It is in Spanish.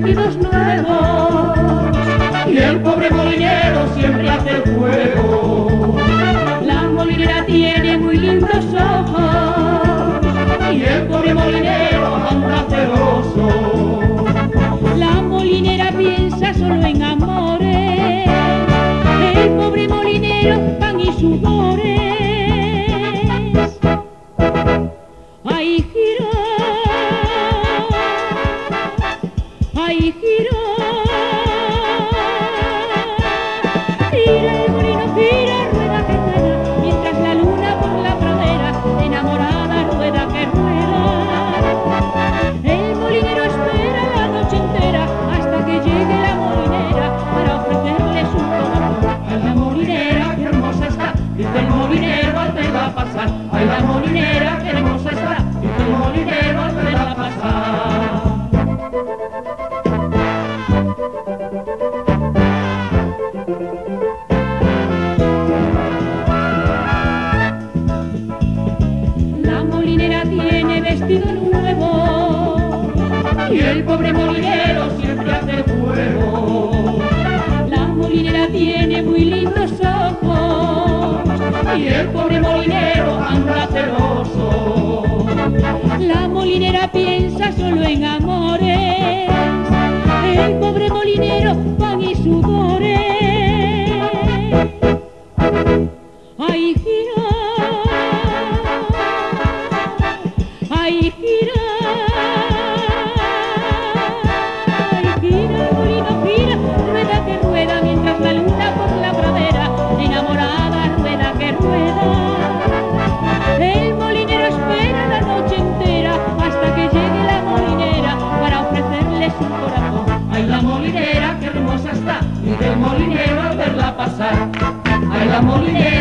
vestidos nuevos y el pobre molinero siempre hace el juego. La molinera tiene muy lindos ojos y el pobre molinero anda celoso. La molinera piensa solo en amores, el pobre molinero pan y sudores. Ay, giró, ay, giró, gira el molino, gira, rueda que rueda, mientras la luna por la pradera, enamorada, rueda que rueda. El molinero espera la noche entera hasta que llegue la molinera para ofrecerle su corazón. Ay, la molinera, qué hermosa está, dice el molinero al verla pasar. Ay, la molinera, qué hermosa está, dice el molinero al verla pasar. La molinera tiene vestido nuevo y el pobre molinero siempre hace el juego. La molinera tiene muy lindos ojos y el pobre molinero anda celoso. La molinera piensa solo en amores, el pobre molinero pan y sudores. Ay, gira, ay, gira, ay, gira, el molino gira, rueda que rueda, mientras la luna por la pradera, enamorada, rueda que rueda. El molinero espera la noche entera hasta que llegue la molinera para ofrecerle su corazón. Ay, la molinera, qué hermosa está, y del molinero al verla pasar. Ay, la molinera.